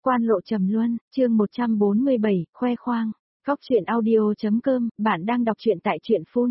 Quan lộ trầm luân, chương 147, khoe khoang. Góc truyện audio.com, bạn đang đọc truyện tại truyện Phun.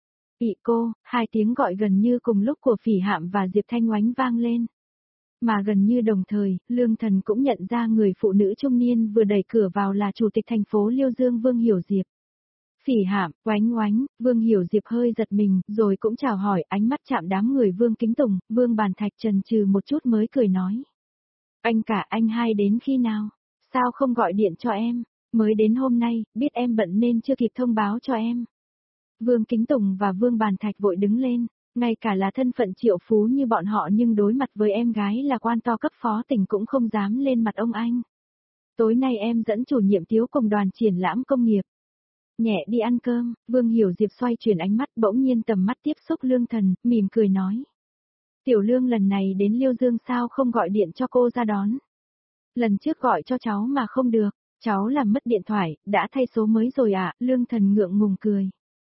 Ị cô, hai tiếng gọi gần như cùng lúc của Phỉ Hạm và Diệp Thanh Oánh vang lên. Mà gần như đồng thời, Lương Thần cũng nhận ra người phụ nữ trung niên vừa đẩy cửa vào là chủ tịch thành phố Liêu Dương Vương Hiểu Diệp. Phỉ Hạm, Oánh Oánh, Vương Hiểu Diệp hơi giật mình, rồi cũng chào hỏi, ánh mắt chạm đám người Vương Kính Tùng, Vương Bàn Thạch chần chừ một chút mới cười nói. Anh cả anh hai đến khi nào? Sao không gọi điện cho em? Mới đến hôm nay, biết em bận nên chưa kịp thông báo cho em. Vương Kính Tùng và Vương Bàn Thạch vội đứng lên, ngay cả là thân phận triệu phú như bọn họ nhưng đối mặt với em gái là quan to cấp phó tỉnh cũng không dám lên mặt ông anh. Tối nay em dẫn chủ nhiệm Tiếu cùng đoàn triển lãm công nghiệp. Nhẹ đi ăn cơm, Vương Hiểu Diệp xoay chuyển ánh mắt bỗng nhiên tầm mắt tiếp xúc Lương Thần, mỉm cười nói. Tiểu Lương lần này đến Liêu Dương sao không gọi điện cho cô ra đón. Lần trước gọi cho cháu mà không được, cháu làm mất điện thoại, đã thay số mới rồi ạ, Lương Thần ngượng ngùng cười.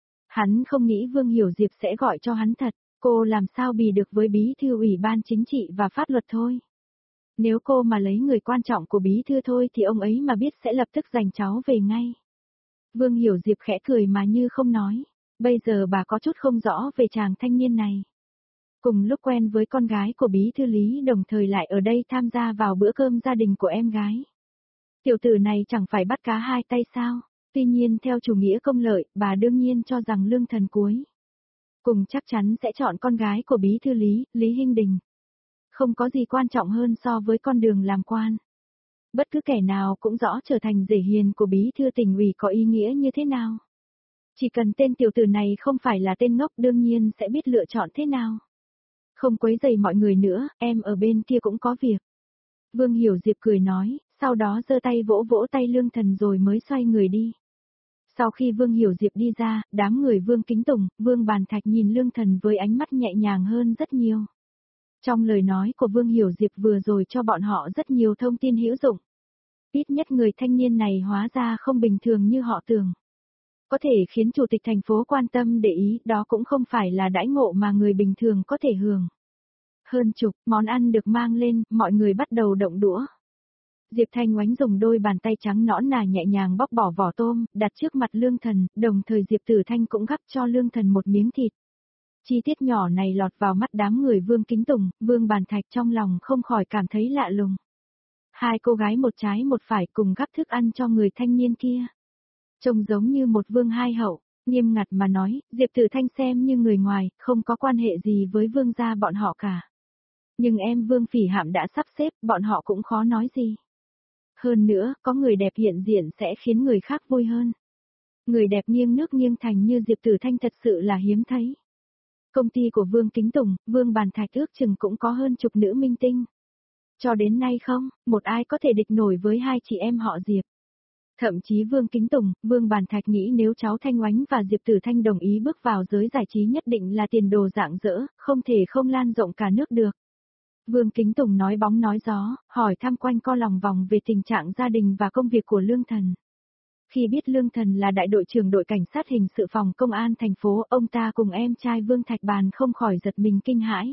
Hắn không nghĩ Vương Hiểu Diệp sẽ gọi cho hắn thật, cô làm sao bì được với bí thư ủy ban chính trị và pháp luật thôi. Nếu cô mà lấy người quan trọng của bí thư thôi thì ông ấy mà biết sẽ lập tức giành cháu về ngay. Vương Hiểu Diệp khẽ cười mà như không nói, bây giờ bà có chút không rõ về chàng thanh niên này. Cùng lúc quen với con gái của bí thư Lý đồng thời lại ở đây tham gia vào bữa cơm gia đình của em gái. Tiểu tử này chẳng phải bắt cá hai tay sao, tuy nhiên theo chủ nghĩa công lợi, bà đương nhiên cho rằng Lương Thần cuối cùng chắc chắn sẽ chọn con gái của bí thư Lý, Lý Hinh Đình. Không có gì quan trọng hơn so với con đường làm quan. Bất cứ kẻ nào cũng rõ trở thành rể hiền của bí thư tỉnh ủy có ý nghĩa như thế nào. Chỉ cần tên tiểu tử này không phải là tên ngốc đương nhiên sẽ biết lựa chọn thế nào. Không quấy rầy mọi người nữa, em ở bên kia cũng có việc. Vương Hiểu Diệp cười nói, sau đó giơ tay vỗ vỗ tay Lương Thần rồi mới xoay người đi. Sau khi Vương Hiểu Diệp đi ra, đám người Vương Kính Tùng, Vương Bàn Thạch nhìn Lương Thần với ánh mắt nhẹ nhàng hơn rất nhiều. Trong lời nói của Vương Hiểu Diệp vừa rồi cho bọn họ rất nhiều thông tin hữu dụng. Ít nhất người thanh niên này hóa ra không bình thường như họ tưởng. Có thể khiến chủ tịch thành phố quan tâm để ý, đó cũng không phải là đãi ngộ mà người bình thường có thể hưởng. Hơn chục món ăn được mang lên, mọi người bắt đầu động đũa. Diệp Thanh Oánh dùng đôi bàn tay trắng nõn nà nhẹ nhàng bóc bỏ vỏ tôm, đặt trước mặt Lương Thần, đồng thời Diệp Tử Thanh cũng gắp cho Lương Thần một miếng thịt. Chi tiết nhỏ này lọt vào mắt đám người Vương Kính Tùng, Vương Bàn Thạch trong lòng không khỏi cảm thấy lạ lùng. Hai cô gái một trái một phải cùng gắp thức ăn cho người thanh niên kia. Trông giống như một vương hai hậu, nghiêm ngặt mà nói, Diệp Tử Thanh xem như người ngoài, không có quan hệ gì với vương gia bọn họ cả. Nhưng em Vương Phỉ Hạm đã sắp xếp, bọn họ cũng khó nói gì. Hơn nữa, có người đẹp hiện diện sẽ khiến người khác vui hơn. Người đẹp nghiêng nước nghiêng thành như Diệp Tử Thanh thật sự là hiếm thấy. Công ty của Vương Kính Tùng, Vương Bàn Thạch ước chừng cũng có hơn chục nữ minh tinh. Cho đến nay không, một ai có thể địch nổi với hai chị em họ Diệp. Thậm chí Vương Kính Tùng, Vương Bàn Thạch nghĩ nếu cháu Thanh Oánh và Diệp Tử Thanh đồng ý bước vào giới giải trí nhất định là tiền đồ rạng rỡ, không thể không lan rộng cả nước được. Vương Kính Tùng nói bóng nói gió, hỏi thăm quanh co lòng vòng về tình trạng gia đình và công việc của Lương Thần. Khi biết Lương Thần là đại đội trưởng đội cảnh sát hình sự phòng công an thành phố, ông ta cùng em trai Vương Thạch Bàn không khỏi giật mình kinh hãi.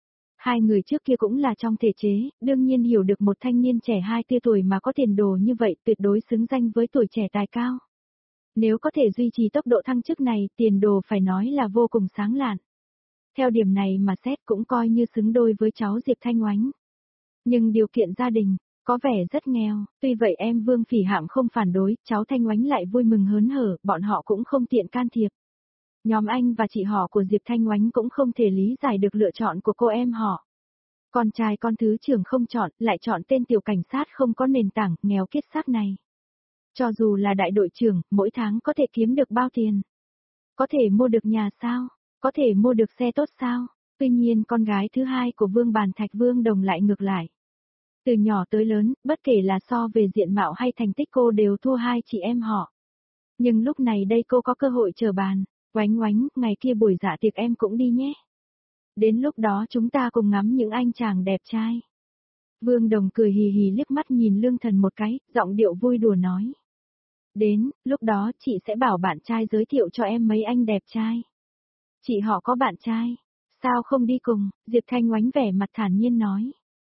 Hai người trước kia cũng là trong thể chế, đương nhiên hiểu được một thanh niên trẻ 20 tuổi mà có tiền đồ như vậy tuyệt đối xứng danh với tuổi trẻ tài cao. Nếu có thể duy trì tốc độ thăng chức này, tiền đồ phải nói là vô cùng sáng lạn. Theo điểm này mà xét cũng coi như xứng đôi với cháu Diệp Thanh Oánh. Nhưng điều kiện gia đình, có vẻ rất nghèo, tuy vậy em Vương Phỉ Hạm không phản đối, cháu Thanh Oánh lại vui mừng hớn hở, bọn họ cũng không tiện can thiệp. Nhóm anh và chị họ của Diệp Thanh Oánh cũng không thể lý giải được lựa chọn của cô em họ. Con trai con thứ trưởng không chọn, lại chọn tên tiểu cảnh sát không có nền tảng, nghèo kiết xác này. Cho dù là đại đội trưởng, mỗi tháng có thể kiếm được bao tiền? Có thể mua được nhà sao? Có thể mua được xe tốt sao? Tuy nhiên con gái thứ hai của Vương Bàn Thạch Vương Đồng lại ngược lại. Từ nhỏ tới lớn, bất kể là so về diện mạo hay thành tích cô đều thua hai chị em họ. Nhưng lúc này đây cô có cơ hội trở bàn. Oánh Oánh, ngày kia buổi dạ tiệc em cũng đi nhé. Đến lúc đó chúng ta cùng ngắm những anh chàng đẹp trai. Vương Đồng cười hì hì liếc mắt nhìn Lương Thần một cái, giọng điệu vui đùa nói. Đến, lúc đó chị sẽ bảo bạn trai giới thiệu cho em mấy anh đẹp trai. Chị họ có bạn trai, sao không đi cùng, Diệp Thanh Oánh vẻ mặt thản nhiên nói.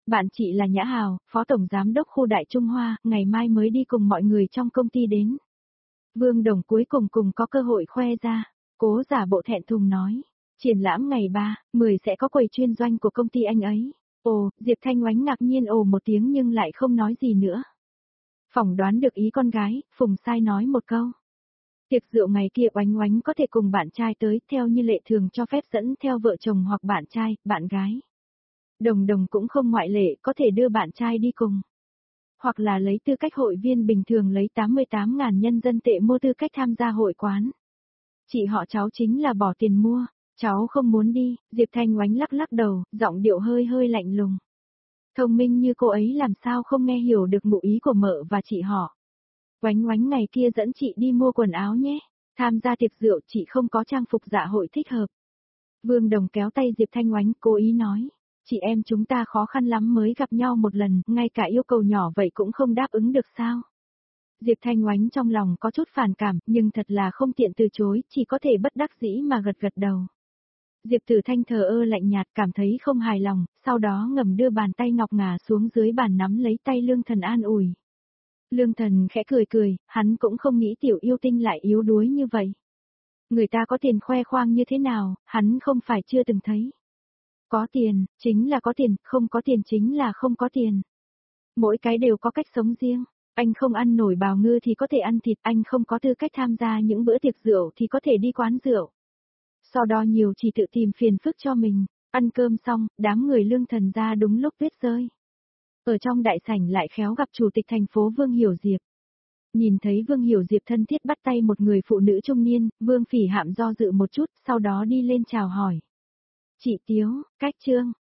Bạn chị là Nhã Hào, Phó Tổng Giám đốc khu Đại Trung Hoa, ngày mai mới đi cùng mọi người trong công ty đến. Vương Đồng cuối cùng có cơ hội khoe ra, cố giả bộ thẹn thùng nói. Triển lãm ngày 3, 10 sẽ có quầy chuyên doanh của công ty anh ấy. Ồ, Diệp Thanh Oánh ngạc nhiên ồ một tiếng nhưng lại không nói gì nữa. Phỏng đoán được ý con gái, Phùng Sai nói một câu. Tiệc rượu ngày kia Oánh Oánh có thể cùng bạn trai tới, theo như lệ thường cho phép dẫn theo vợ chồng hoặc bạn trai, bạn gái. Đồng Đồng cũng không ngoại lệ, có thể đưa bạn trai đi cùng. Hoặc là lấy tư cách hội viên bình thường lấy 88.000 nhân dân tệ mua tư cách tham gia hội quán. Chị họ cháu chính là bỏ tiền mua, cháu không muốn đi, Diệp Thanh Oánh lắc lắc đầu, giọng điệu hơi lạnh lùng. Thông minh như cô ấy làm sao không nghe hiểu được ngụ ý của mợ và chị họ. Oánh Oánh ngày kia dẫn chị đi mua quần áo nhé, tham gia tiệc rượu chị không có trang phục dạ hội thích hợp. Vương Đồng kéo tay Diệp Thanh Oánh cố ý nói, chị em chúng ta khó khăn lắm mới gặp nhau một lần, ngay cả yêu cầu nhỏ vậy cũng không đáp ứng được sao. Diệp Thanh Oánh trong lòng có chút phản cảm, nhưng thật là không tiện từ chối, chỉ có thể bất đắc dĩ mà gật đầu. Diệp Tử Thanh thờ ơ lạnh nhạt cảm thấy không hài lòng, sau đó ngầm đưa bàn tay ngọc ngà xuống dưới bàn nắm lấy tay Lương Thần an ủi. Lương Thần khẽ cười, hắn cũng không nghĩ tiểu yêu tinh lại yếu đuối như vậy. Người ta có tiền khoe khoang như thế nào, hắn không phải chưa từng thấy. Có tiền, chính là có tiền, không có tiền chính là không có tiền. Mỗi cái đều có cách sống riêng. Anh không ăn nổi bào ngư thì có thể ăn thịt, anh không có tư cách tham gia những bữa tiệc rượu thì có thể đi quán rượu. Sau đó nhiều chỉ tự tìm phiền phức cho mình. Ăn cơm xong, đám người Lương Thần ra đúng lúc tuyết rơi. Ở trong đại sảnh lại khéo gặp chủ tịch thành phố Vương Hiểu Diệp. Nhìn thấy Vương Hiểu Diệp thân thiết bắt tay một người phụ nữ trung niên, Vương Phỉ Hạm do dự một chút, sau đó đi lên chào hỏi. Chị Tiếu, cách Trương,